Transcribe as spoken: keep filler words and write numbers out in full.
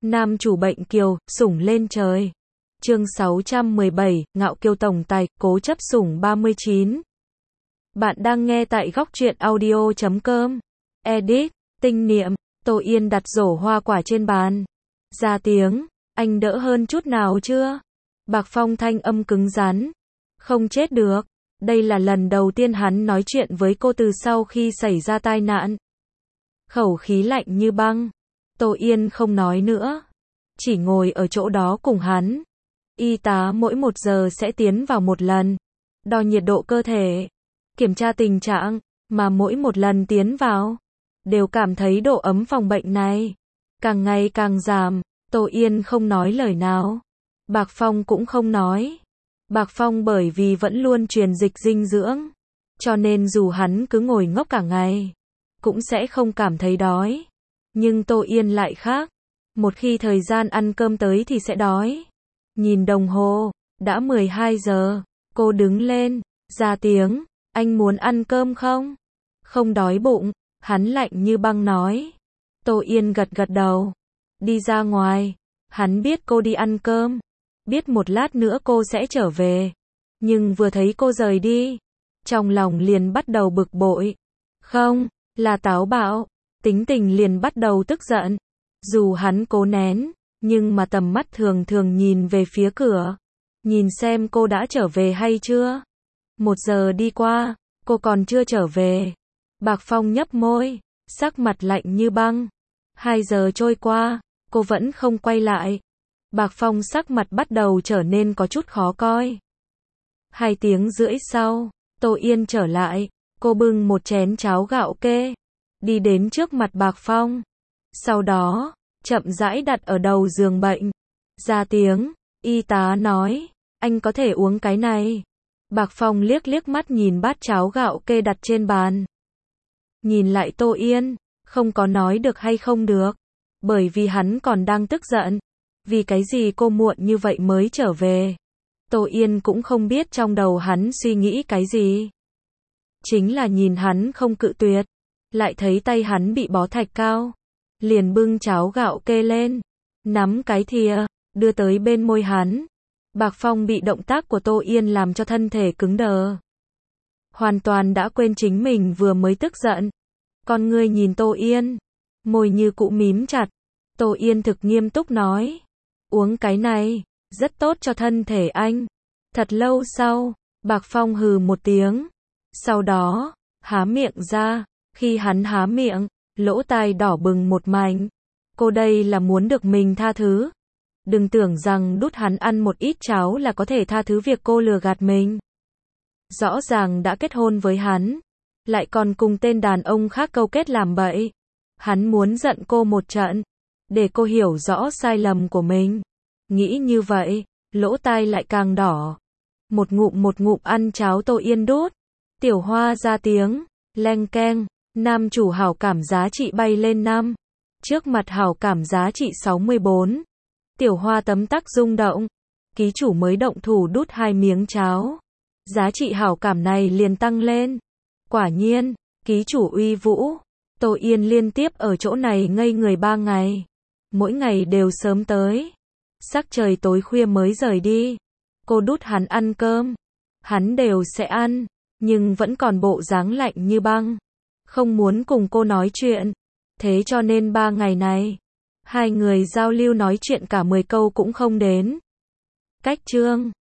Nam chủ bệnh kiều, sủng lên trời. Chương sáu trăm mười bảy, ngạo kiều tổng tài, cố chấp sủng ba mươi chín. Bạn đang nghe tại góc truyện audio chấm com. Edit, tinh niệm, Tô Yên đặt rổ hoa quả trên bàn. Ra tiếng, anh đỡ hơn chút nào chưa? Bạc Phong thanh âm cứng rắn. Không chết được. Đây là lần đầu tiên hắn nói chuyện với cô từ sau khi xảy ra tai nạn. Khẩu khí lạnh như băng. Tô Yên không nói nữa. Chỉ ngồi ở chỗ đó cùng hắn. Y tá mỗi một giờ sẽ tiến vào một lần. Đo nhiệt độ cơ thể. Kiểm tra tình trạng. Mà mỗi một lần tiến vào. Đều cảm thấy độ ấm phòng bệnh này. Càng ngày càng giảm. Tô Yên không nói lời nào. Bạc Phong cũng không nói. Bạc Phong bởi vì vẫn luôn truyền dịch dinh dưỡng. Cho nên dù hắn cứ ngồi ngốc cả ngày. Cũng sẽ không cảm thấy đói. Nhưng Tô Yên lại khác. Một khi thời gian ăn cơm tới thì sẽ đói. Nhìn đồng hồ, đã mười hai giờ. Cô đứng lên, ra tiếng. Anh muốn ăn cơm không? Không đói bụng. Hắn lạnh như băng nói. Tô Yên gật gật đầu. Đi ra ngoài. Hắn biết cô đi ăn cơm. Biết một lát nữa cô sẽ trở về. Nhưng vừa thấy cô rời đi. Trong lòng liền bắt đầu bực bội. Không, là táo bạo. Tính tình liền bắt đầu tức giận. Dù hắn cố nén. Nhưng mà tầm mắt thường thường nhìn về phía cửa. Nhìn xem cô đã trở về hay chưa. Một giờ đi qua. Cô còn chưa trở về. Bạc Phong nhấp môi. Sắc mặt lạnh như băng. Hai giờ trôi qua. Cô vẫn không quay lại. Bạc Phong sắc mặt bắt đầu trở nên có chút khó coi. Hai tiếng rưỡi sau. Tô Yên trở lại. Cô bưng một chén cháo gạo kê. Đi đến trước mặt Bạc Phong. Sau đó, chậm rãi đặt ở đầu giường bệnh. Ra tiếng, y tá nói, anh có thể uống cái này. Bạc Phong liếc liếc mắt nhìn bát cháo gạo kê đặt trên bàn. Nhìn lại Tô Yên, không có nói được hay không được. Bởi vì hắn còn đang tức giận. Vì cái gì cô muộn như vậy mới trở về. Tô Yên cũng không biết trong đầu hắn suy nghĩ cái gì. Chính là nhìn hắn không cự tuyệt. Lại thấy tay hắn bị bó thạch cao. Liền bưng cháo gạo kê lên. Nắm cái thìa, đưa tới bên môi hắn. Bạc Phong bị động tác của Tô Yên làm cho thân thể cứng đờ. Hoàn toàn đã quên chính mình vừa mới tức giận. Con ngươi nhìn Tô Yên. Môi như cũ mím chặt. Tô Yên thực nghiêm túc nói. Uống cái này, rất tốt cho thân thể anh. Thật lâu sau, Bạc Phong hừ một tiếng. Sau đó, há miệng ra. Khi hắn há miệng, lỗ tai đỏ bừng một mảnh. Cô đây là muốn được mình tha thứ. Đừng tưởng rằng đút hắn ăn một ít cháo là có thể tha thứ việc cô lừa gạt mình. Rõ ràng đã kết hôn với hắn. Lại còn cùng tên đàn ông khác câu kết làm bậy. Hắn muốn giận cô một trận. Để cô hiểu rõ sai lầm của mình. Nghĩ như vậy, lỗ tai lại càng đỏ. Một ngụm một ngụm ăn cháo Tô Yên đút. Tiểu Hoa ra tiếng, leng keng. Nam chủ hảo cảm giá trị bay lên năm. Trước mặt hảo cảm giá trị sáu mươi bốn. Tiểu Hoa tấm tắc rung động. Ký chủ mới động thủ đút hai miếng cháo. Giá trị hảo cảm này liền tăng lên. Quả nhiên, ký chủ uy vũ. Tô Yên liên tiếp ở chỗ này ngây người ba ngày. Mỗi ngày đều sớm tới. Sắc trời tối khuya mới rời đi. Cô đút hắn ăn cơm. Hắn đều sẽ ăn. Nhưng vẫn còn bộ dáng lạnh như băng. Không muốn cùng cô nói chuyện. Thế cho nên ba ngày này, hai người giao lưu nói chuyện cả mười câu cũng không đến. Cách chương